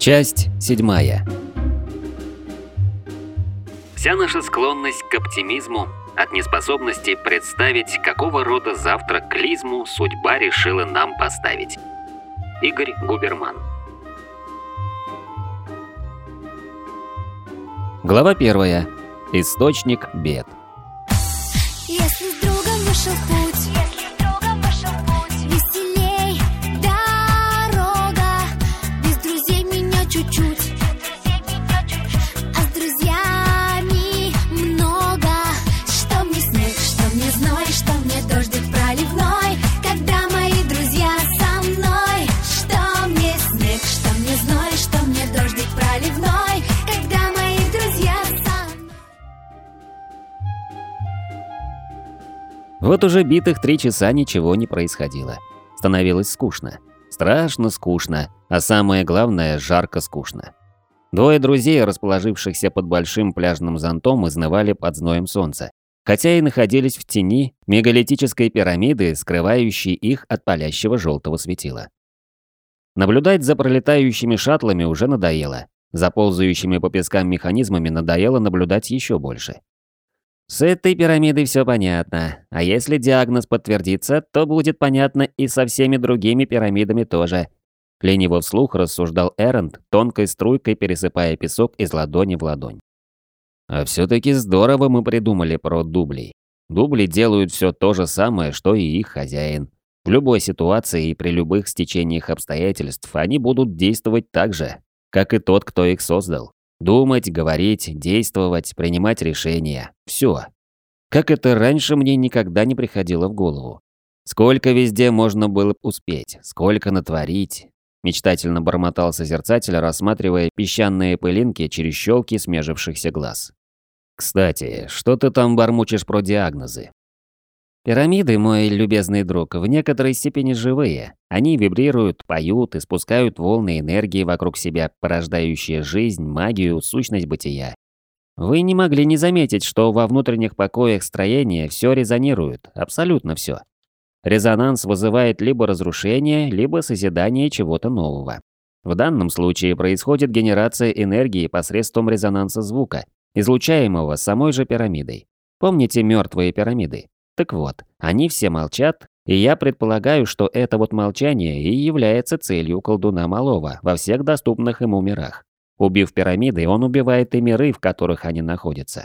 Часть 7. Вся наша склонность к оптимизму от неспособности представить, какого рода завтра клизму судьба решила нам поставить. Игорь Губерман. Глава 1. Источник бед. Если с другом вышел в путь, веселей дорога. Без друзей меня чуть-чуть, а с друзьями много. Что мне снег, что мне зной, что мне дождик проливной, когда мои друзья со мной. Что мне снег, что мне зной, что мне дождик проливной, когда мои друзья со мной. Вот уже битых 3 часа ничего не происходило. Становилось скучно. Страшно скучно, а самое главное, жарко скучно. 2 друзей, расположившихся под большим пляжным зонтом, изнывали под зноем солнца, хотя и находились в тени мегалитической пирамиды, скрывающей их от палящего желтого светила. Наблюдать за пролетающими шаттлами уже надоело. За ползающими по пескам механизмами надоело наблюдать еще больше. С этой пирамидой все понятно, а если диагноз подтвердится, то будет понятно и со всеми другими пирамидами тоже. Лениво вслух рассуждал Эрент, тонкой струйкой пересыпая песок из ладони в ладонь. А все-таки здорово мы придумали про дублей. Дубли делают все то же самое, что и их хозяин. В любой ситуации и при любых стечениях обстоятельств они будут действовать так же, как и тот, кто их создал. Думать, говорить, действовать, принимать решения. Все. Как это раньше мне никогда не приходило в голову. Сколько везде можно было успеть, сколько натворить. Мечтательно бормотал созерцатель, рассматривая песчаные пылинки через щелки смежившихся глаз. Кстати, что ты там бормочешь про диагнозы? Пирамиды, мой любезный друг, в некоторой степени живые. Они вибрируют, поют, испускают волны энергии вокруг себя, порождающие жизнь, магию, сущность бытия. Вы не могли не заметить, что во внутренних покоях строения все резонирует, абсолютно все. Резонанс вызывает либо разрушение, либо созидание чего-то нового. В данном случае происходит генерация энергии посредством резонанса звука, излучаемого самой же пирамидой. Помните мертвые пирамиды? Так вот, они все молчат, и я предполагаю, что это вот молчание и является целью колдуна малого во всех доступных ему мирах. Убив пирамиды, он убивает и миры, в которых они находятся.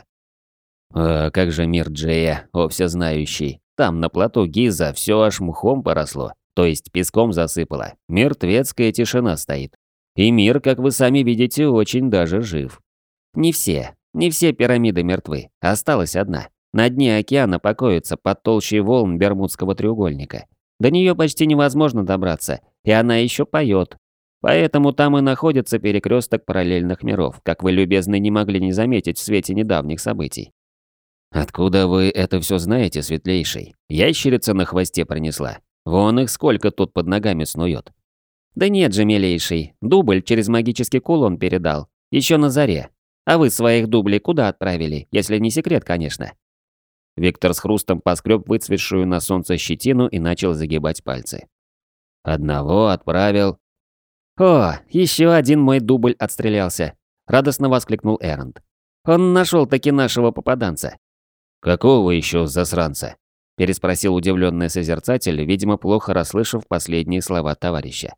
А как же мир Джея, о всезнающий? Там на плато Гиза все аж мхом поросло, то есть песком засыпало. Мертвецкая тишина стоит. И мир, как вы сами видите, очень даже жив. Не все пирамиды мертвы, осталась одна. На дне океана покоится под толщей волн Бермудского треугольника. До нее почти невозможно добраться, и она еще поет. Поэтому там и находится перекресток параллельных миров, как вы, любезны, не могли не заметить в свете недавних событий. Откуда вы это все знаете, светлейший? Ящерица на хвосте принесла. Вон их сколько тут под ногами снует. Да нет же, милейший, дубль через магический кулон передал. Еще на заре. А вы своих дублей куда отправили, если не секрет, конечно? Виктор с хрустом поскреб выцветшую на солнце щетину и начал загибать пальцы. Одного отправил. О, еще один мой дубль отстрелялся. Радостно воскликнул Эрент. Он нашел таки нашего попаданца. Какого еще засранца? Переспросил удивленный созерцатель, видимо, плохо расслышав последние слова товарища.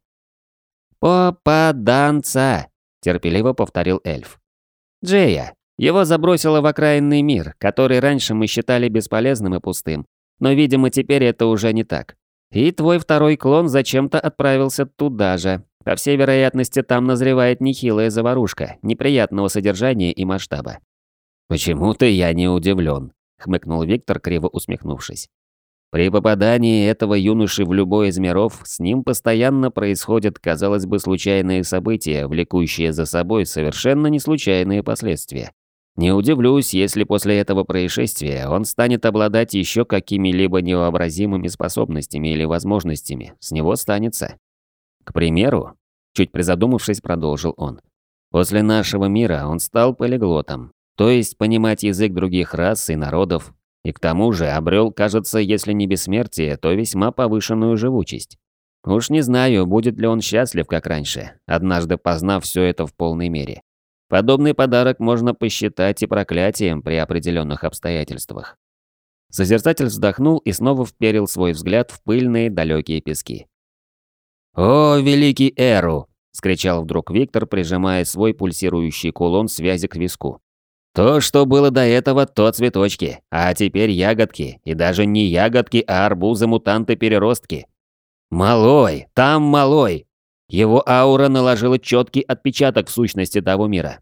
Попаданца, терпеливо повторил эльф. Джея. Его забросило в окраинный мир, который раньше мы считали бесполезным и пустым. Но, видимо, теперь это уже не так. И твой второй клон зачем-то отправился туда же. По всей вероятности, там назревает нехилая заварушка, неприятного содержания и масштаба. «Почему-то я не удивлен», — хмыкнул Виктор, криво усмехнувшись. «При попадании этого юноши в любой из миров с ним постоянно происходят, казалось бы, случайные события, влекущие за собой совершенно неслучайные последствия. Не удивлюсь, если после этого происшествия он станет обладать еще какими-либо невообразимыми способностями или возможностями. С него станется. К примеру, чуть призадумавшись, продолжил он. После нашего мира он стал полиглотом, то есть понимать язык других рас и народов, и к тому же обрел, кажется, если не бессмертие, то весьма повышенную живучесть. Уж не знаю, будет ли он счастлив, как раньше, однажды познав все это в полной мере. Подобный подарок можно посчитать и проклятием при определенных обстоятельствах. Созерцатель вздохнул и снова вперил свой взгляд в пыльные далекие пески. «О, великий Эру!» – скричал вдруг Виктор, прижимая свой пульсирующий кулон связи к виску. «То, что было до этого, то цветочки, а теперь ягодки, и даже не ягодки, а арбузы-мутанты-переростки. Малой, там малой!» Его аура наложила четкий отпечаток в сущности того мира.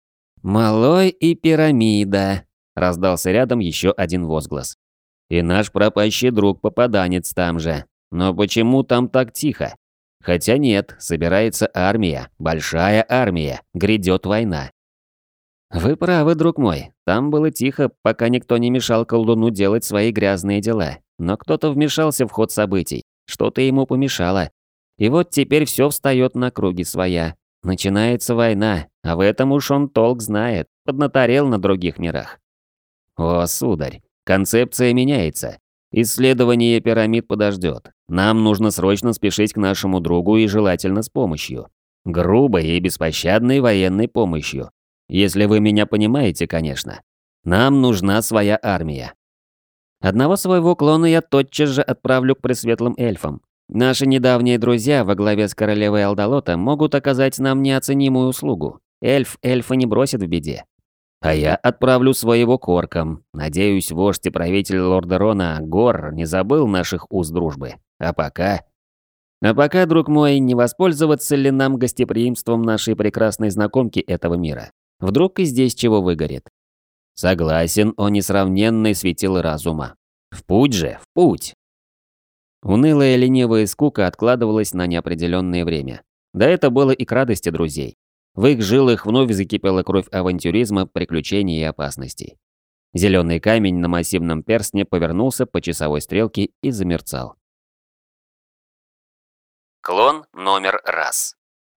«Малой и пирамида», – раздался рядом еще один возглас. «И наш пропащий друг-попаданец там же. Но почему там так тихо? Хотя нет, собирается армия, большая армия, грядет война». «Вы правы, друг мой. Там было тихо, пока никто не мешал колдуну делать свои грязные дела. Но кто-то вмешался в ход событий, что-то ему помешало. И вот теперь все встает на круги своя. Начинается война, а в этом уж он толк знает, поднаторел на других мирах». «О, сударь, концепция меняется. Исследование пирамид подождет. Нам нужно срочно спешить к нашему другу и желательно с помощью. Грубой и беспощадной военной помощью. Если вы меня понимаете, конечно. Нам нужна своя армия. Одного своего клона я тотчас же отправлю к пресветлым эльфам. Наши недавние друзья во главе с королевой Алдалота могут оказать нам неоценимую услугу. Эльфа не бросит в беде. А я отправлю своего к оркам. Надеюсь, вождь и правитель Лордерона Гор не забыл наших уз дружбы. А пока, друг мой, не воспользоваться ли нам гостеприимством нашей прекрасной знакомки этого мира? Вдруг и здесь чего выгорит? Согласен, о несравненный светил разума. В путь же, в путь. Унылая ленивая скука откладывалась на неопределенное время. Да это было и к радости друзей. В их жилах вновь закипела кровь авантюризма, приключений и опасностей. Зеленый камень на массивном перстне повернулся по часовой стрелке и замерцал. Клон номер раз.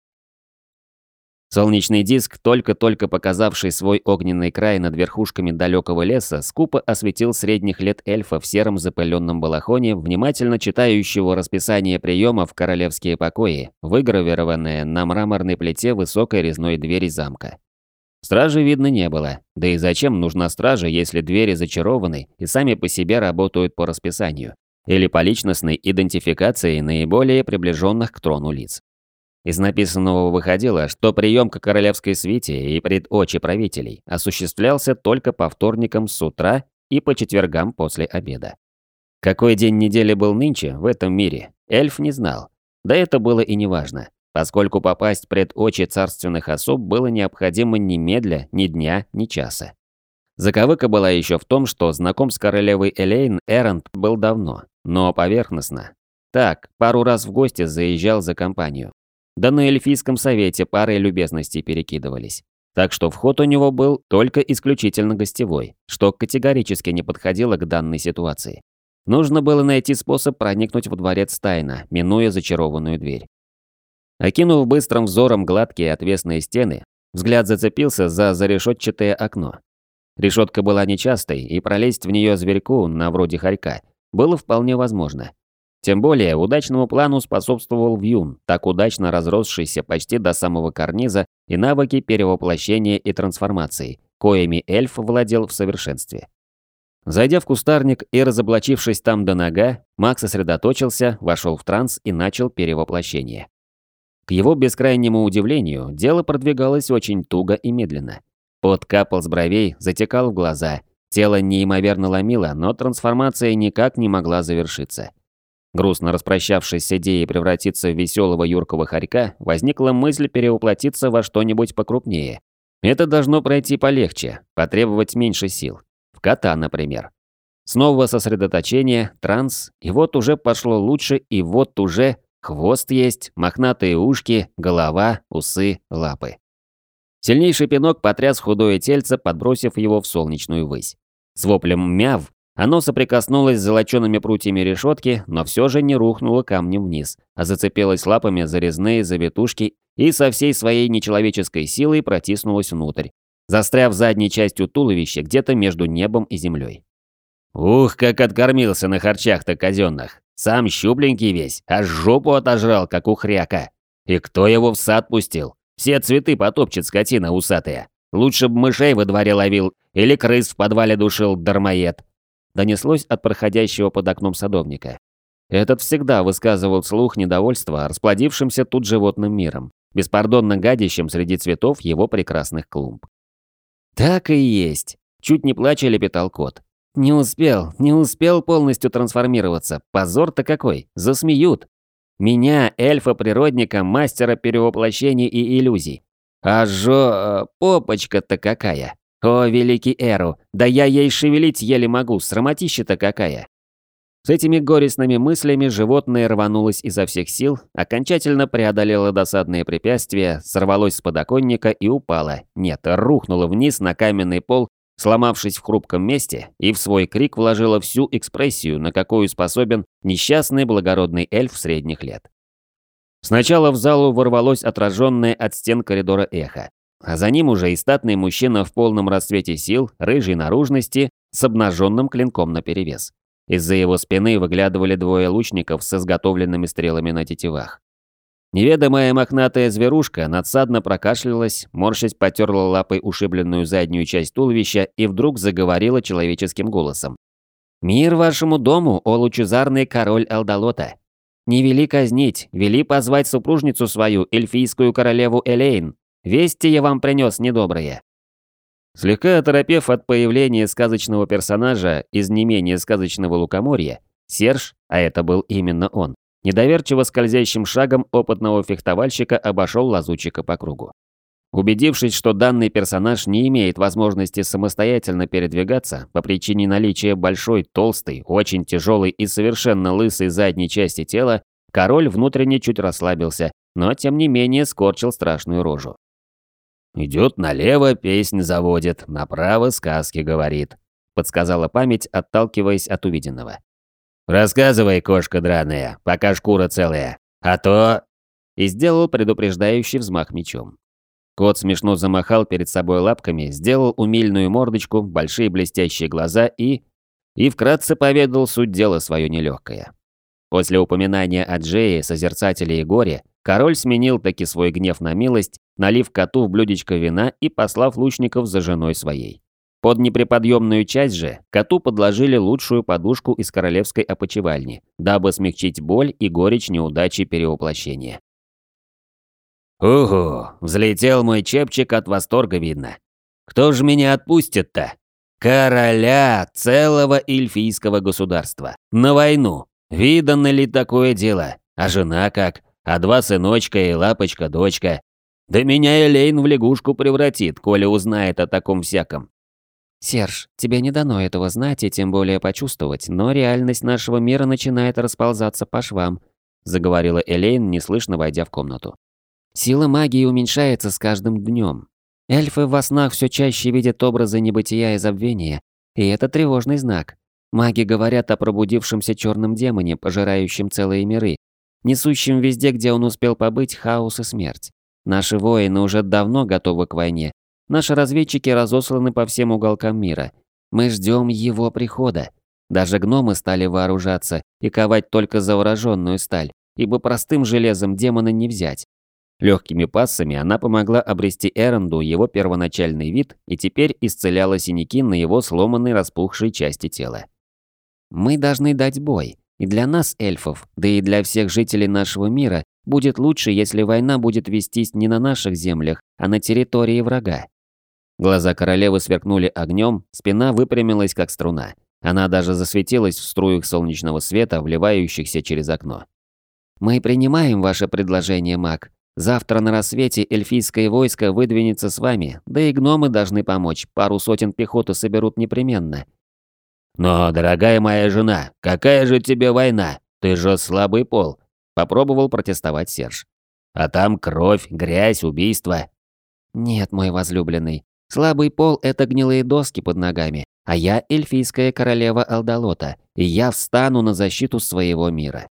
Солнечный диск, только-только показавший свой огненный край над верхушками далекого леса, скупо осветил средних лет эльфа в сером запыленном балахоне, внимательно читающего расписание приема в королевские покои, выгравированное на мраморной плите высокой резной двери замка. Стражи видно не было, да и зачем нужна стража, если двери зачарованы и сами по себе работают по расписанию, или по личностной идентификации наиболее приближенных к трону лиц. Из написанного выходило, что прием к королевской свите и пред очи правителей осуществлялся только по вторникам с утра и по четвергам после обеда. Какой день недели был нынче в этом мире, эльф не знал. Да это было и неважно, поскольку попасть пред очи царственных особ было необходимо немедля, ни дня, ни часа. Заковыка была еще в том, что знаком с королевой Элейн Эрант был давно, но поверхностно. Так, пару раз в гости заезжал за компанию. Да на эльфийском совете парой любезностей перекидывались. Так что вход у него был только исключительно гостевой, что категорически не подходило к данной ситуации. Нужно было найти способ проникнуть в дворец тайно, минуя зачарованную дверь. Окинув быстрым взором гладкие отвесные стены, взгляд зацепился за зарешетчатое окно. Решетка была нечастой, и пролезть в нее зверьку, на вроде хорька, было вполне возможно. Тем более удачному плану способствовал вьюн, так удачно разросшийся почти до самого карниза, и навыки перевоплощения и трансформации, коими эльф владел в совершенстве. Зайдя в кустарник и разоблачившись там до нога, маг сосредоточился, вошел в транс и начал перевоплощение. К его бескрайнему удивлению, дело продвигалось очень туго и медленно. Пот капал с бровей, затекал в глаза, тело неимоверно ломило, но трансформация никак не могла завершиться. Грустно распрощавшись с идеей превратиться в веселого юркого хорька, возникла мысль перевоплотиться во что-нибудь покрупнее. Это должно пройти полегче, потребовать меньше сил. В кота, например. Снова сосредоточение, транс, и вот уже пошло лучше, и вот уже хвост есть, мохнатые ушки, голова, усы, лапы. Сильнейший пинок потряс худое тельце, подбросив его в солнечную высь. С воплем «мяв» оно соприкоснулось с золочеными прутьями решетки, но все же не рухнуло камнем вниз, а зацепилось лапами за резные завитушки и со всей своей нечеловеческой силой протиснулось внутрь, застряв задней частью туловища где-то между небом и землей. «Ух, как откормился на харчах-то казенных!» Сам щупленький весь, аж жопу отожрал, как у хряка. И кто его в сад пустил? Все цветы потопчет скотина усатая. Лучше б мышей во дворе ловил или крыс в подвале душил дармоед. Донеслось от проходящего под окном садовника. Этот всегда высказывал вслух недовольство расплодившимся тут животным миром, беспардонно гадящим среди цветов его прекрасных клумб. «Так и есть!» – чуть не плача лепетал кот. «Не успел полностью трансформироваться. Позор-то какой! Засмеют! Меня, эльфа-природника, мастера перевоплощений и иллюзий. Попочка-то какая! О, великий Эру, да я ей шевелить еле могу, срамотища-то какая!» С этими горестными мыслями животное рванулось изо всех сил, окончательно преодолело досадные препятствия, сорвалось с подоконника и упало. Нет, рухнуло вниз на каменный пол, сломавшись в хрупком месте, и в свой крик вложило всю экспрессию, на какую способен несчастный благородный эльф средних лет. Сначала в залу ворвалось отраженное от стен коридора эхо, а за ним уже и статный мужчина в полном расцвете сил, рыжей наружности, с обнаженным клинком наперевес. Из-за его спины выглядывали двое лучников с изготовленными стрелами на тетивах. Неведомая мохнатая зверушка надсадно прокашлялась, морщась потерла лапой ушибленную заднюю часть туловища и вдруг заговорила человеческим голосом. «Мир вашему дому, о лучезарный король Алдалота! Не вели казнить, вели позвать супружницу свою, эльфийскую королеву Элейн. Вести я вам принес недобрые». Слегка оторопев от появления сказочного персонажа из не менее сказочного лукоморья, Серж, а это был именно он, недоверчиво скользящим шагом опытного фехтовальщика обошел лазутчика по кругу. Убедившись, что данный персонаж не имеет возможности самостоятельно передвигаться по причине наличия большой, толстой, очень тяжелой и совершенно лысой задней части тела, король внутренне чуть расслабился, но тем не менее скорчил страшную рожу. «Идет налево, песнь заводит, направо сказки говорит», – подсказала память, отталкиваясь от увиденного. «Рассказывай, кошка драная, пока шкура целая, а то...» И сделал предупреждающий взмах мечом. Кот смешно замахал перед собой лапками, сделал умильную мордочку, большие блестящие глаза и вкратце поведал суть дела свое нелегкое. После упоминания о Джее, созерцателе и горе, король сменил таки свой гнев на милость, налив коту в блюдечко вина и послав лучников за женой своей. Под неприподъемную часть же коту подложили лучшую подушку из королевской опочивальни, дабы смягчить боль и горечь неудачи перевоплощения. «Угу, взлетел мой чепчик от восторга, видно. Кто же меня отпустит-то? Короля целого эльфийского государства. На войну. Видано ли такое дело? А жена как? А два сыночка и лапочка-дочка. Да меня Элейн в лягушку превратит, коли узнает о таком всяком». «Серж, тебе не дано этого знать и тем более почувствовать, но реальность нашего мира начинает расползаться по швам», заговорила Элейн, неслышно войдя в комнату. «Сила магии уменьшается с каждым днем. Эльфы во снах все чаще видят образы небытия и забвения, и это тревожный знак. Маги говорят о пробудившемся черном демоне, пожирающем целые миры, несущем везде, где он успел побыть, хаос и смерть. Наши воины уже давно готовы к войне. Наши разведчики разосланы по всем уголкам мира. Мы ждем его прихода. Даже гномы стали вооружаться и ковать только завороженную сталь, ибо простым железом демона не взять. Легкими пассами она помогла обрести Эранду его первоначальный вид и теперь исцеляла синяки на его сломанной распухшей части тела. Мы должны дать бой. И для нас, эльфов, да и для всех жителей нашего мира, будет лучше, если война будет вестись не на наших землях, а на территории врага. Глаза королевы сверкнули огнем, спина выпрямилась как струна. Она даже засветилась в струях солнечного света, вливающихся через окно. «Мы принимаем ваше предложение, маг. Завтра на рассвете эльфийское войско выдвинется с вами, да и гномы должны помочь, пару сотен пехоты соберут непременно». «Но, дорогая моя жена, какая же тебе война? Ты же слабый пол», – попробовал протестовать Серж. «А там кровь, грязь, убийства». «Нет, мой возлюбленный, слабый пол – это гнилые доски под ногами, а я эльфийская королева Алдалота, и я встану на защиту своего мира».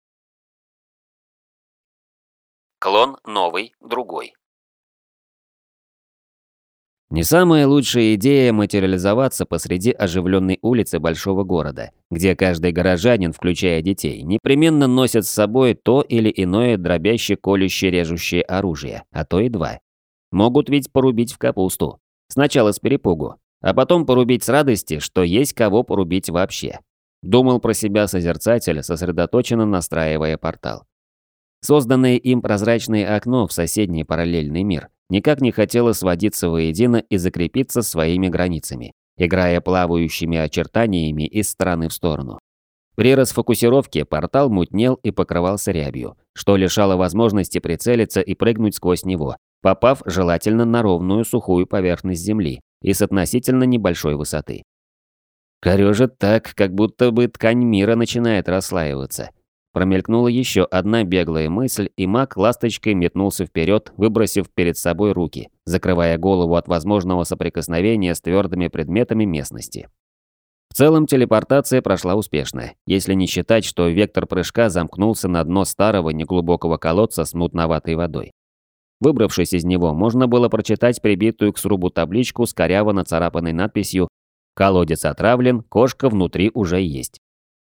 Клон новый, другой. Не самая лучшая идея материализоваться посреди оживленной улицы большого города, где каждый горожанин, включая детей, непременно носит с собой то или иное дробящее, колющее, режущее оружие, а то и два. Могут ведь порубить в капусту. Сначала с перепугу, а потом порубить с радости, что есть кого порубить вообще. Думал про себя созерцатель, сосредоточенно настраивая портал. Созданное им прозрачное окно в соседний параллельный мир никак не хотело сводиться воедино и закрепиться своими границами, играя плавающими очертаниями из стороны в сторону. При расфокусировке портал мутнел и покрывался рябью, что лишало возможности прицелиться и прыгнуть сквозь него, попав желательно на ровную сухую поверхность земли и с относительно небольшой высоты. Корёжит так, как будто бы ткань мира начинает расслаиваться. Промелькнула еще одна беглая мысль, и маг ласточкой метнулся вперед, выбросив перед собой руки, закрывая голову от возможного соприкосновения с твердыми предметами местности. В целом телепортация прошла успешно, если не считать, что вектор прыжка замкнулся на дно старого неглубокого колодца с мутноватой водой. Выбравшись из него, можно было прочитать прибитую к срубу табличку с коряво нацарапанной надписью «Колодец отравлен, кошка внутри уже есть».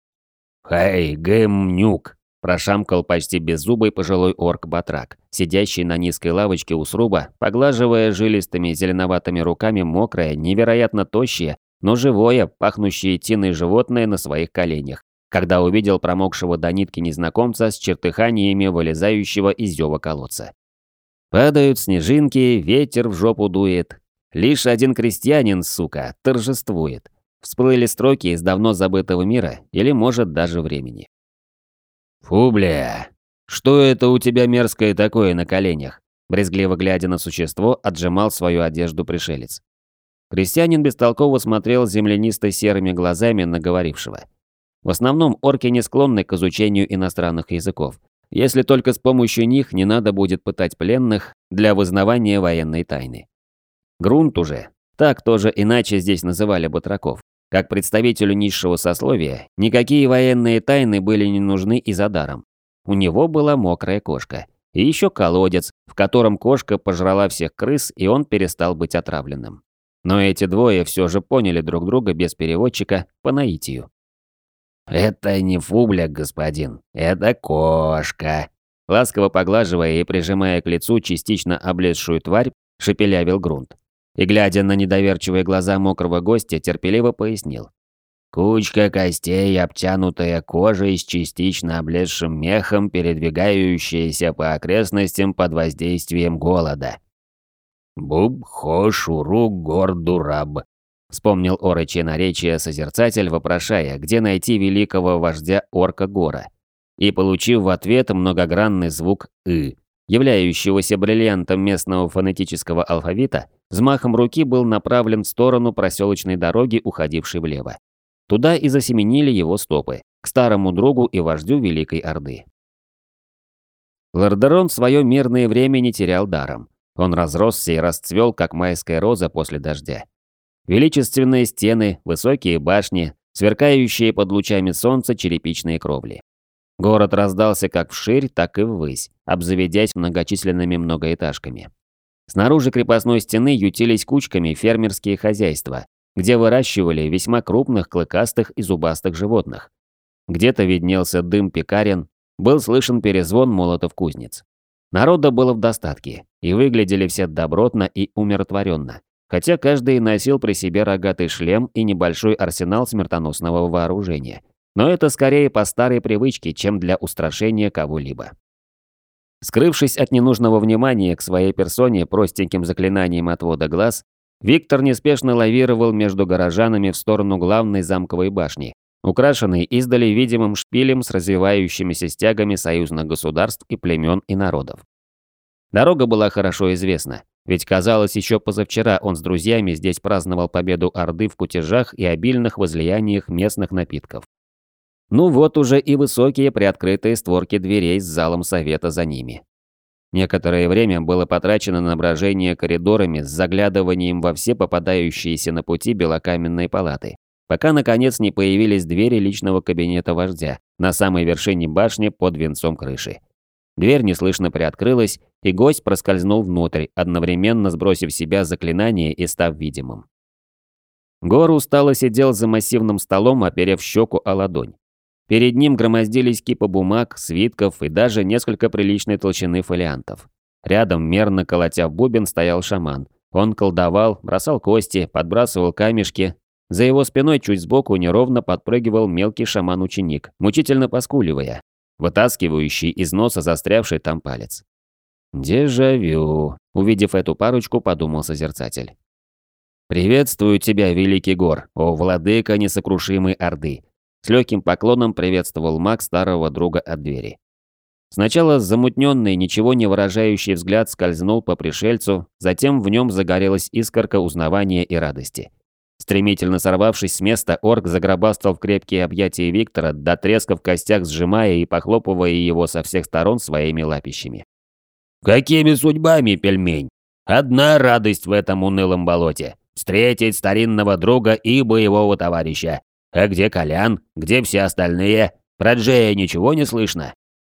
«Хей, гэмнюк!» – прошамкал почти беззубый пожилой орк-батрак, сидящий на низкой лавочке у сруба, поглаживая жилистыми зеленоватыми руками мокрое, невероятно тощее, но живое, пахнущее тиной животное на своих коленях, когда увидел промокшего до нитки незнакомца с чертыханиями вылезающего из зёва колодца. Падают снежинки, ветер в жопу дует. Лишь один крестьянин, сука, торжествует. Всплыли строки из давно забытого мира или, может, даже времени. «Фу, бля! Что это у тебя мерзкое такое на коленях?» Брезгливо глядя на существо, отжимал свою одежду пришелец. Крестьянин бестолково смотрел землянисто-серыми глазами на говорившего. В основном орки не склонны к изучению иностранных языков, если только с помощью них не надо будет пытать пленных для вызнавания военной тайны. Грунт уже, так тоже иначе здесь называли батраков, как представителю низшего сословия, никакие военные тайны были не нужны и за даром. У него была мокрая кошка. И еще колодец, в котором кошка пожрала всех крыс, и он перестал быть отравленным. Но эти двое все же поняли друг друга без переводчика по наитию. «Это не фубля, господин, это кошка», ласково поглаживая и прижимая к лицу частично облезшую тварь, шепелявил Грунт. И, глядя на недоверчивые глаза мокрого гостя, терпеливо пояснил. «Кучка костей, обтянутая кожей с частично облезшим мехом, передвигающаяся по окрестностям под воздействием голода». «Буб-хо-шуру-гор-дураб», вспомнил орочье наречие созерцатель, вопрошая, где найти великого вождя орка Гора. И, получив в ответ многогранный звук «ы», являющегося бриллиантом местного фонетического алфавита, взмахом руки был направлен в сторону проселочной дороги, уходившей влево. Туда и засеменили его стопы, к старому другу и вождю Великой Орды. Лордерон свое мирное время не терял даром. Он разросся и расцвел, как майская роза после дождя. Величественные стены, высокие башни, сверкающие под лучами солнца черепичные кровли. Город раздался как вширь, так и ввысь, обзаведясь многочисленными многоэтажками. Снаружи крепостной стены ютились кучками фермерские хозяйства, где выращивали весьма крупных, клыкастых и зубастых животных. Где-то виднелся дым пекарен, был слышен перезвон молотов кузнец. Народа было в достатке, и выглядели все добротно и умиротворенно, хотя каждый носил при себе рогатый шлем и небольшой арсенал смертоносного вооружения. Но это скорее по старой привычке, чем для устрашения кого-либо. Скрывшись от ненужного внимания к своей персоне простеньким заклинанием отвода глаз, Виктор неспешно лавировал между горожанами в сторону главной замковой башни, украшенной издали видимым шпилем с развивающимися стягами союзных государств и племен и народов. Дорога была хорошо известна, ведь казалось, еще позавчера он с друзьями здесь праздновал победу Орды в кутежах и обильных возлияниях местных напитков. Ну вот уже и высокие приоткрытые створки дверей с залом совета за ними. Некоторое время было потрачено на брожение коридорами с заглядыванием во все попадающиеся на пути белокаменные палаты, пока наконец не появились двери личного кабинета вождя на самой вершине башни под венцом крыши. Дверь неслышно приоткрылась, и гость проскользнул внутрь, одновременно сбросив с себя заклинание и став видимым. Гор устало сидел за массивным столом, оперев щеку о ладонь. Перед ним громоздились кипы бумаг, свитков и даже несколько приличной толщины фолиантов. Рядом, мерно колотя в бубен, стоял шаман. Он колдовал, бросал кости, подбрасывал камешки. За его спиной чуть сбоку неровно подпрыгивал мелкий шаман-ученик, мучительно поскуливая, вытаскивающий из носа застрявший там палец. «Дежавю», – увидев эту парочку, подумал созерцатель. «Приветствую тебя, великий Гор, о владыка несокрушимой Орды!» С легким поклоном приветствовал маг старого друга от двери. Сначала замутненный, ничего не выражающий взгляд скользнул по пришельцу, затем в нем загорелась искорка узнавания и радости. Стремительно сорвавшись с места, орк загробастал в крепкие объятия Виктора, до треска в костях сжимая и похлопывая его со всех сторон своими лапищами. «Какими судьбами, пельмень? Одна радость в этом унылом болоте – встретить старинного друга и боевого товарища. А где Колян? Где все остальные? Про Джея ничего не слышно?»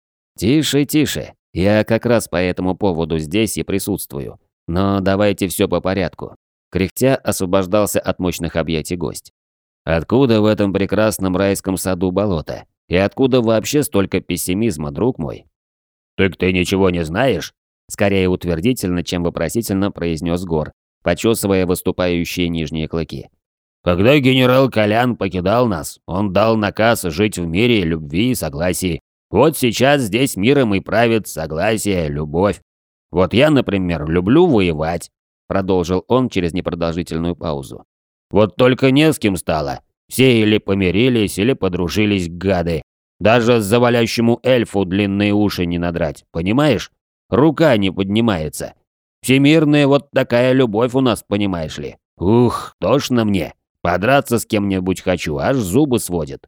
«Тише, тише. Я как раз по этому поводу здесь и присутствую. Но давайте все по порядку». Кряхтя освобождался от мощных объятий гость. «Откуда в этом прекрасном райском саду болото? И откуда вообще столько пессимизма, друг мой?» «Так ты ничего не знаешь?» Скорее утвердительно, чем вопросительно произнес Гор, почесывая выступающие нижние клыки. «Когда генерал Колян покидал нас, он дал наказ жить в мире, любви и согласии. Вот сейчас здесь миром и правит согласие, любовь. Вот я, например, люблю воевать», – продолжил он через непродолжительную паузу. «Вот только не с кем стало. Все или помирились, или подружились гады. Даже завалящему эльфу длинные уши не надрать, понимаешь? Рука не поднимается. Всемирная вот такая любовь у нас, понимаешь ли. Ух, тошно мне. Подраться с кем-нибудь хочу, аж зубы сводит».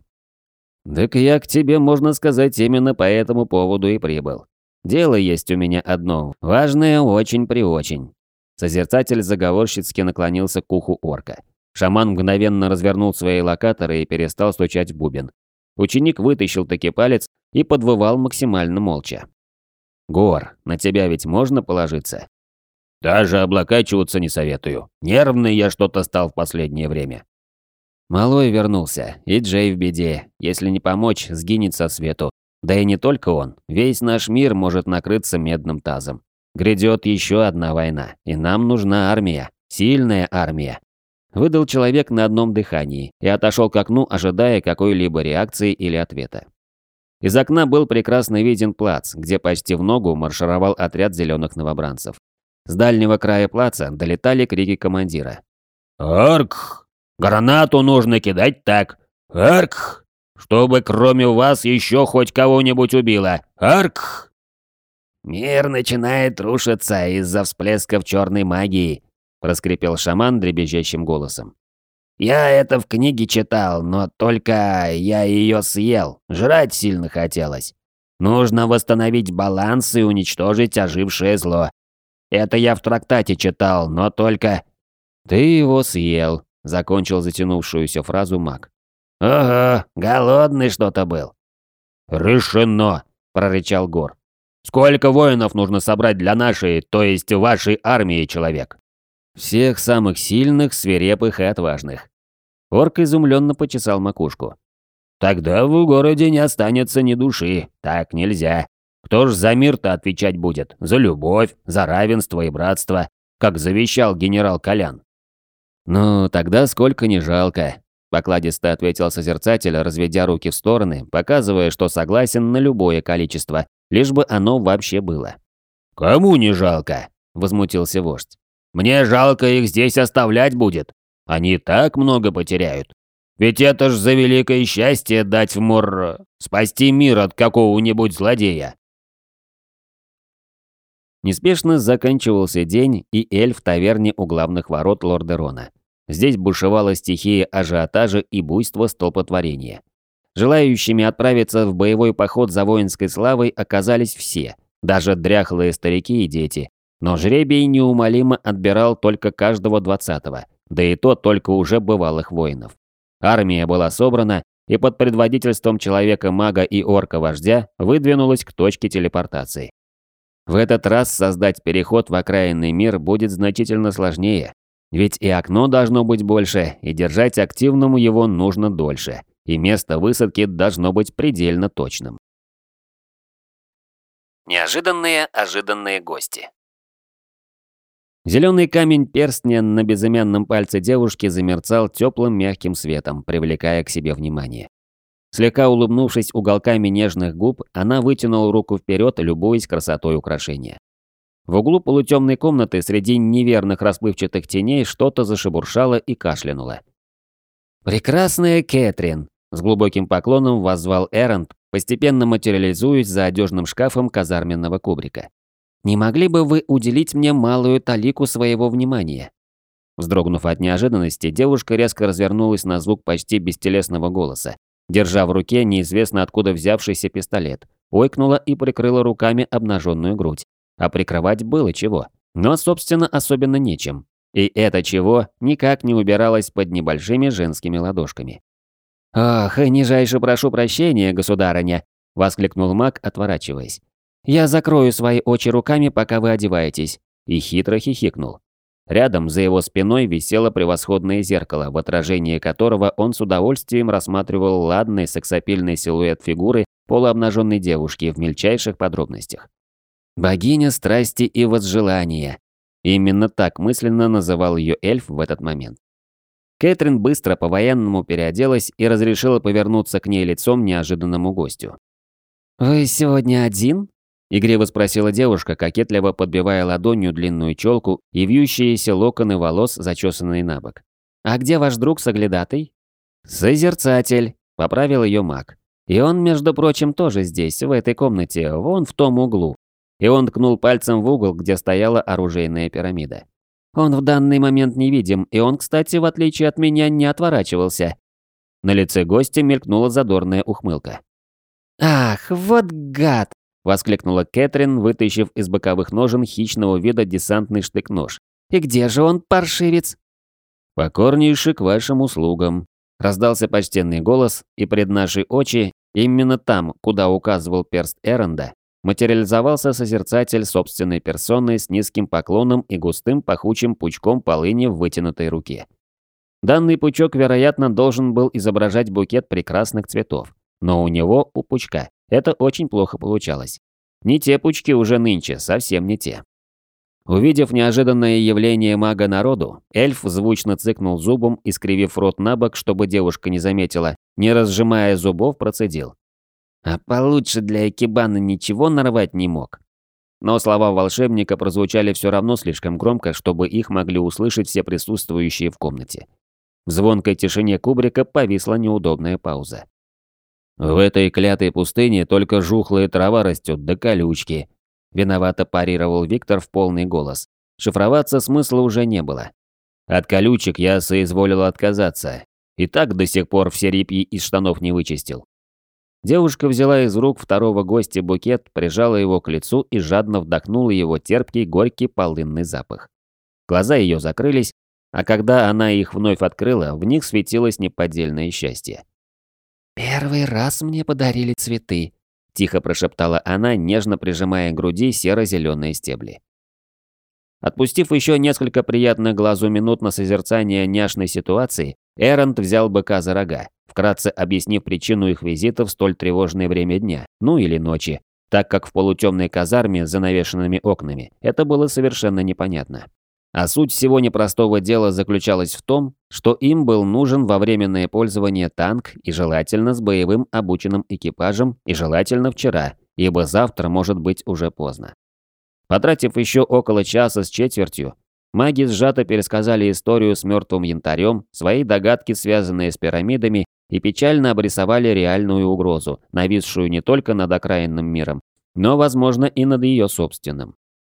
«Так я к тебе, можно сказать, именно по этому поводу и прибыл. Дело есть у меня одно, важное очень-преочень». Созерцатель заговорщицки наклонился к уху орка. Шаман мгновенно развернул свои локаторы и перестал стучать в бубен. Ученик вытащил таки палец и подвывал максимально молча. «Гор, на тебя ведь можно положиться?» «Даже облокачиваться не советую. Нервный я что-то стал в последнее время». Малой вернулся, и Джей в беде. Если не помочь, сгинет со свету. Да и не только он. Весь наш мир может накрыться медным тазом. Грядет еще одна война, и нам нужна армия. Сильная армия. Выдал человек на одном дыхании и отошел к окну, ожидая какой-либо реакции или ответа. Из окна был прекрасно виден плац, где почти в ногу маршировал отряд зеленых новобранцев. С дальнего края плаца долетали крики командира. «Арк! Гранату нужно кидать так! Арк! Чтобы кроме вас еще хоть кого-нибудь убило! Арк!» «Мир начинает рушиться из-за всплесков черной магии», – проскрипел шаман дребезжащим голосом. «Я это в книге читал, но только я ее съел. Жрать сильно хотелось. Нужно восстановить баланс и уничтожить ожившее зло. Это я в трактате читал, но только...» «Ты его съел», – закончил затянувшуюся фразу маг. «Ого, голодный что-то был». «Решено», – прорычал Гор. «Сколько воинов нужно собрать для нашей, то есть вашей армии, человек?» «Всех самых сильных, свирепых и отважных». Орк изумленно почесал макушку. «Тогда в городе не останется ни души. Так нельзя. Кто ж за мир-то отвечать будет? За любовь, за равенство и братство, как завещал генерал Колян». «Ну, тогда сколько не жалко», – покладисто ответил созерцатель, разведя руки в стороны, показывая, что согласен на любое количество, лишь бы оно вообще было. «Кому не жалко?» – возмутился вождь. «Мне жалко их здесь оставлять будет. Они так много потеряют. Ведь это ж за великое счастье дать спасти мир от какого-нибудь злодея». Неспешно заканчивался день, и эльф в таверне у главных ворот Лордерона. Здесь бушевала стихия ажиотажа и буйство столпотворения. Желающими отправиться в боевой поход за воинской славой оказались все, даже дряхлые старики и дети. Но жребий неумолимо отбирал только каждого 20-го, да и то только уже бывалых воинов. Армия была собрана, и под предводительством человека-мага и орка-вождя выдвинулась к точке телепортации. В этот раз создать переход в окраинный мир будет значительно сложнее, ведь и окно должно быть больше, и держать активному его нужно дольше, и место высадки должно быть предельно точным. Неожиданные ожиданные гости. Зеленый камень перстня на безымянном пальце девушки замерцал теплым мягким светом, привлекая к себе внимание. Слегка улыбнувшись уголками нежных губ, она вытянула руку вперед, любуясь красотой украшения. В углу полутемной комнаты среди неверных расплывчатых теней что-то зашебуршало и кашлянуло. «Прекрасная Кэтрин!» – с глубоким поклоном воззвал Эрант, постепенно материализуясь за одежным шкафом казарменного кубрика. «Не могли бы вы уделить мне малую талику своего внимания?» Вздрогнув от неожиданности, девушка резко развернулась на звук почти бестелесного голоса, держа в руке неизвестно откуда взявшийся пистолет, ойкнула и прикрыла руками обнаженную грудь. А прикрывать было чего, но, собственно, особенно нечем. И это чего никак не убиралось под небольшими женскими ладошками. «Ох, нижайше прошу прощения, государыня!» – воскликнул маг, отворачиваясь. «Я закрою свои очи руками, пока вы одеваетесь», и хитро хихикнул. Рядом за его спиной висело превосходное зеркало, в отражении которого он с удовольствием рассматривал ладный сексапильный силуэт фигуры полуобнаженной девушки в мельчайших подробностях. «Богиня страсти и возжелания». Именно так мысленно называл ее эльф в этот момент. Кэтрин быстро по-военному переоделась и разрешила повернуться к ней лицом неожиданному гостю. «Вы сегодня один?» – игриво спросила девушка, кокетливо подбивая ладонью длинную челку и вьющиеся локоны волос, зачесанные на бок. «А где ваш друг соглядатый?» «Созерцатель», – поправил ее маг. «И он, между прочим, тоже здесь, в этой комнате, вон в том углу». И он ткнул пальцем в угол, где стояла оружейная пирамида. «Он в данный момент невидим, и он, кстати, в отличие от меня, не отворачивался». На лице гостя мелькнула задорная ухмылка. «Ах, вот гад!» – воскликнула Кэтрин, вытащив из боковых ножен хищного вида десантный штык-нож. «И где же он, паршивец?» «Покорнейше к вашим услугам», – раздался почтенный голос, и пред наши очи, именно там, куда указывал перст Эранда, материализовался созерцатель собственной персоной с низким поклоном и густым пахучим пучком полыни в вытянутой руке. Данный пучок, вероятно, должен был изображать букет прекрасных цветов, но у него, у пучка, это очень плохо получалось. Не те пучки уже нынче, совсем не те. Увидев неожиданное явление мага народу, эльф звучно цыкнул зубом и, скривив рот набок, чтобы девушка не заметила, не разжимая зубов, процедил. А получше для экибана ничего нарвать не мог. Но слова волшебника прозвучали все равно слишком громко, чтобы их могли услышать все присутствующие в комнате. В звонкой тишине кубрика повисла неудобная пауза. «В этой клятой пустыне только жухлая трава растет да колючки», – виновато парировал Виктор в полный голос. Шифроваться смысла уже не было. «От колючек я соизволил отказаться. И так до сих пор все репьи из штанов не вычистил». Девушка взяла из рук второго гостя букет, прижала его к лицу и жадно вдохнула его терпкий, горький полынный запах. Глаза ее закрылись, а когда она их вновь открыла, в них светилось неподдельное счастье. «Первый раз мне подарили цветы», – тихо прошептала она, нежно прижимая к груди серо-зеленые стебли. Отпустив еще несколько приятных глазу минут на созерцание няшной ситуации, Эрант взял быка за рога, вкратце объяснив причину их визита в столь тревожное время дня, ну или ночи, так как в полутемной казарме с занавешенными окнами это было совершенно непонятно. А суть всего непростого дела заключалась в том, что им был нужен во временное пользование танк и желательно с боевым обученным экипажем и желательно вчера, ибо завтра может быть уже поздно. Потратив еще около часа с четвертью, маги сжато пересказали историю с мертвым янтарем, свои догадки, связанные с пирамидами, и печально обрисовали реальную угрозу, нависшую не только над окраинным миром, но, возможно, и над ее собственным.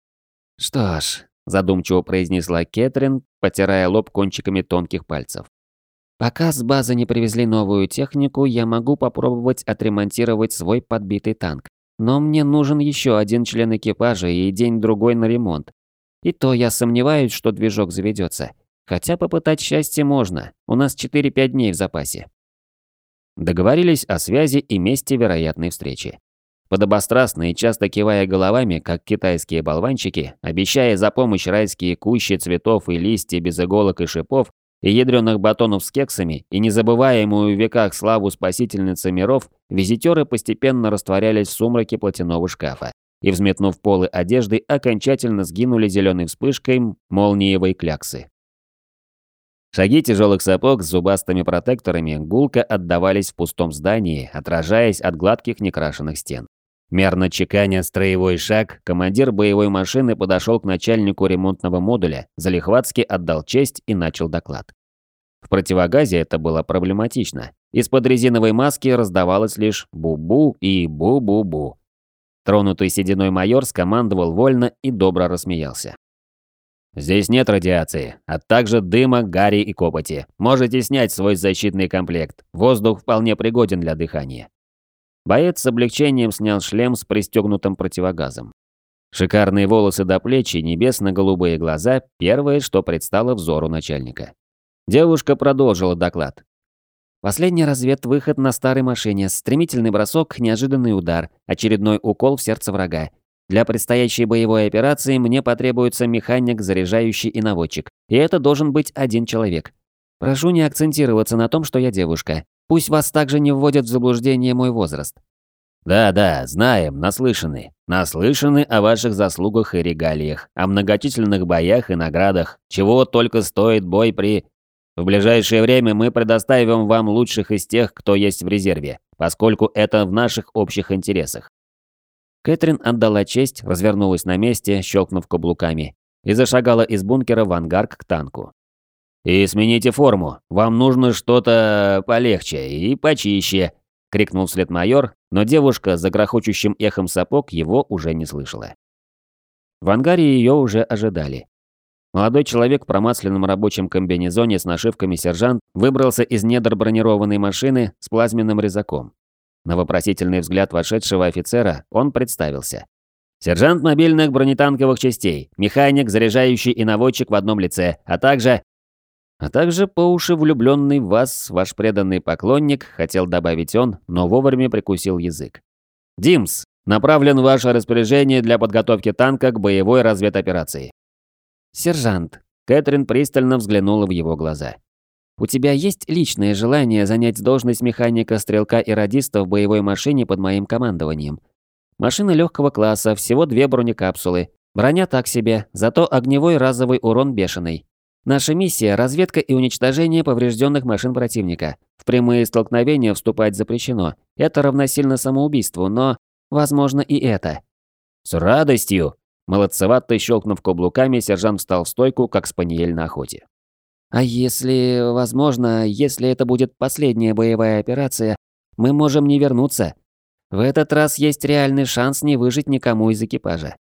«Что ж», – задумчиво произнесла Кэтрин, потирая лоб кончиками тонких пальцев. «Пока с базы не привезли новую технику, я могу попробовать отремонтировать свой подбитый танк. Но мне нужен еще один член экипажа и день-другой на ремонт. И то я сомневаюсь, что движок заведется. Хотя попытать счастье можно, у нас 4-5 дней в запасе». Договорились о связи и месте вероятной встречи. Подобострастно и часто кивая головами, как китайские болванчики, обещая за помощь райские кущи цветов и листья без иголок и шипов, и ядрёных батонов с кексами, и незабываемую в веках славу спасительницы миров, визитёры постепенно растворялись в сумраке платяного шкафа и, взметнув полы одежды, окончательно сгинули зеленой вспышкой молниевой кляксы. Шаги тяжелых сапог с зубастыми протекторами гулко отдавались в пустом здании, отражаясь от гладких некрашенных стен. Мерно чеканя строевой шаг, командир боевой машины подошел к начальнику ремонтного модуля, залихватски отдал честь и начал доклад. В противогазе это было проблематично. Из-под резиновой маски раздавалось лишь «бу-бу» и «бу-бу-бу». Тронутый сединой майор скомандовал вольно и добро рассмеялся. «Здесь нет радиации, а также дыма, гари и копоти. Можете снять свой защитный комплект. Воздух вполне пригоден для дыхания». Боец с облегчением снял шлем с пристегнутым противогазом. Шикарные волосы до плеч и небесно-голубые глаза – первое, что предстало взору начальника. Девушка продолжила доклад. Последний разведвыход на старой машине, стремительный бросок, неожиданный удар, очередной укол в сердце врага. Для предстоящей боевой операции мне потребуется механик, заряжающий и наводчик, и это должен быть один человек. Прошу не акцентироваться на том, что я девушка. Пусть вас также не вводят в заблуждение мой возраст. Да, знаем, наслышаны. Наслышаны о ваших заслугах и регалиях, о многочисленных боях и наградах, чего только стоит бой при... В ближайшее время мы предоставим вам лучших из тех, кто есть в резерве, поскольку это в наших общих интересах. Кэтрин отдала честь, развернулась на месте, щелкнув каблуками, и зашагала из бункера в ангар к танку. «И смените форму, вам нужно что-то полегче и почище», — крикнул вслед майор, но девушка за грохочущим эхом сапог его уже не слышала. В ангаре ее уже ожидали. Молодой человек в промасленном рабочем комбинезоне с нашивками сержант выбрался из недр бронированной машины с плазменным резаком. На вопросительный взгляд вошедшего офицера он представился. «Сержант мобильных бронетанковых частей, механик, заряжающий и наводчик в одном лице, а также по уши влюбленный в вас, ваш преданный поклонник», хотел добавить он, но вовремя прикусил язык. «Димс, направлен в ваше распоряжение для подготовки танка к боевой разведоперации». «Сержант», Кэтрин пристально взглянула в его глаза. «У тебя есть личное желание занять должность механика, стрелка и радиста в боевой машине под моим командованием? Машина легкого класса, всего 2 бронекапсулы. Броня так себе, зато огневой разовый урон бешеный. Наша миссия – разведка и уничтожение поврежденных машин противника. В прямые столкновения вступать запрещено. Это равносильно самоубийству, но, возможно, и это». «С радостью!» Молодцевато щелкнув каблуками, сержант встал в стойку, как спаниель на охоте. «А если, возможно, если это будет последняя боевая операция, мы можем не вернуться. В этот раз есть реальный шанс не выжить никому из экипажа».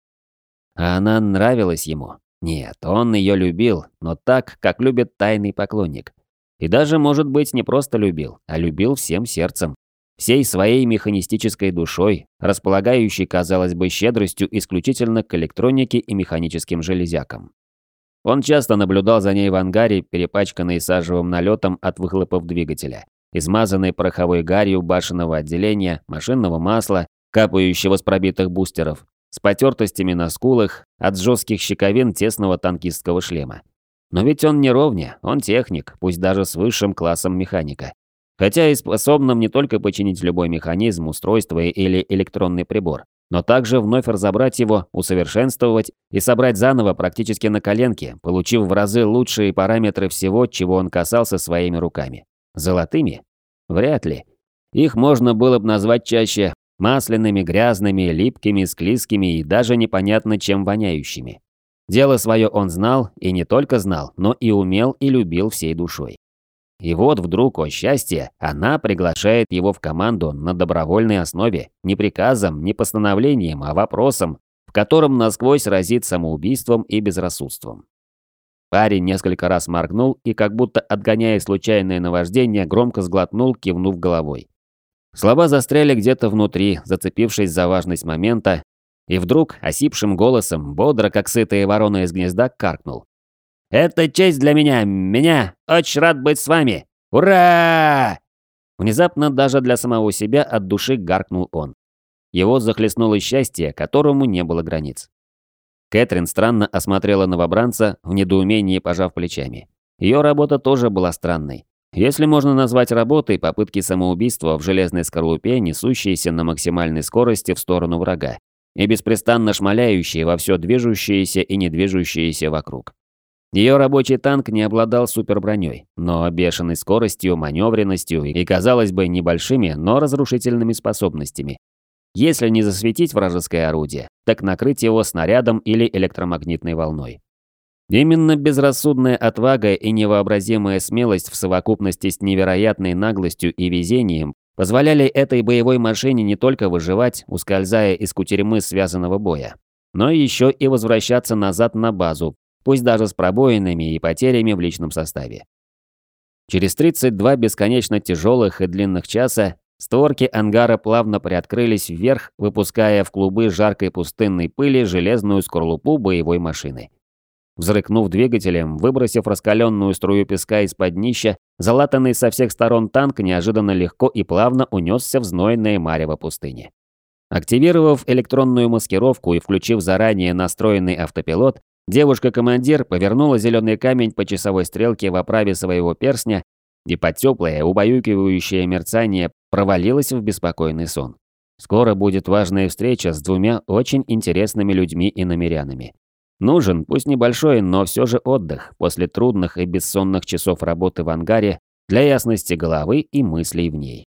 А она нравилась ему. Нет, он ее любил, но так, как любит тайный поклонник. И даже, может быть, не просто любил, а любил всем сердцем. Всей своей механистической душой, располагающей, казалось бы, щедростью исключительно к электронике и механическим железякам. Он часто наблюдал за ней в ангаре, перепачканной сажевым налетом от выхлопов двигателя, измазанной пороховой гарью башенного отделения, машинного масла, капающего с пробитых бустеров, с потертостями на скулах от жестких щековин тесного танкистского шлема. Но ведь он не ровня, он техник, пусть даже с высшим классом механика. Хотя и способным не только починить любой механизм, устройство или электронный прибор, но также вновь разобрать его, усовершенствовать и собрать заново практически на коленке, получив в разы лучшие параметры всего, чего он касался своими руками. Золотыми? Вряд ли. Их можно было бы назвать чаще масляными, грязными, липкими, склизкими и даже непонятно чем воняющими. Дело свое он знал, и не только знал, но и умел и любил всей душой. И вот вдруг, о счастье, она приглашает его в команду на добровольной основе, не приказом, не постановлением, а вопросом, в котором насквозь разит самоубийством и безрассудством. Парень несколько раз моргнул и, как будто отгоняя случайное наваждение, громко сглотнул, кивнув головой. Слова застряли где-то внутри, зацепившись за важность момента, и вдруг, осипшим голосом, бодро, как сытая ворона из гнезда, каркнул. «Это честь для меня! Очень рад быть с вами! Ура!» Внезапно даже для самого себя от души гаркнул он. Его захлестнуло счастье, которому не было границ. Кэтрин странно осмотрела новобранца, в недоумении пожав плечами. Ее работа тоже была странной. Если можно назвать работой попытки самоубийства в железной скорлупе, несущиеся на максимальной скорости в сторону врага, и беспрестанно шмаляющие во все движущееся и не движущееся вокруг. Ее рабочий танк не обладал суперброней, но бешеной скоростью, маневренностью и, казалось бы, небольшими, но разрушительными способностями. Если не засветить вражеское орудие, так накрыть его снарядом или электромагнитной волной. Именно безрассудная отвага и невообразимая смелость в совокупности с невероятной наглостью и везением позволяли этой боевой машине не только выживать, ускользая из кутерьмы связанного боя, но еще и возвращаться назад на базу, пусть даже с пробоинами и потерями в личном составе. Через 32 бесконечно тяжелых и длинных часа створки ангара плавно приоткрылись вверх, выпуская в клубы жаркой пустынной пыли железную скорлупу боевой машины. Взрыкнув двигателем, выбросив раскаленную струю песка из-под днища, залатанный со всех сторон танк неожиданно легко и плавно унесся в знойное марево пустыни. Активировав электронную маскировку и включив заранее настроенный автопилот, девушка-командир повернула зеленый камень по часовой стрелке в оправе своего перстня и под теплое, убаюкивающее мерцание провалилась в беспокойный сон. Скоро будет важная встреча с двумя очень интересными людьми и намерянами. Нужен, пусть небольшой, но все же отдых после трудных и бессонных часов работы в ангаре для ясности головы и мыслей в ней.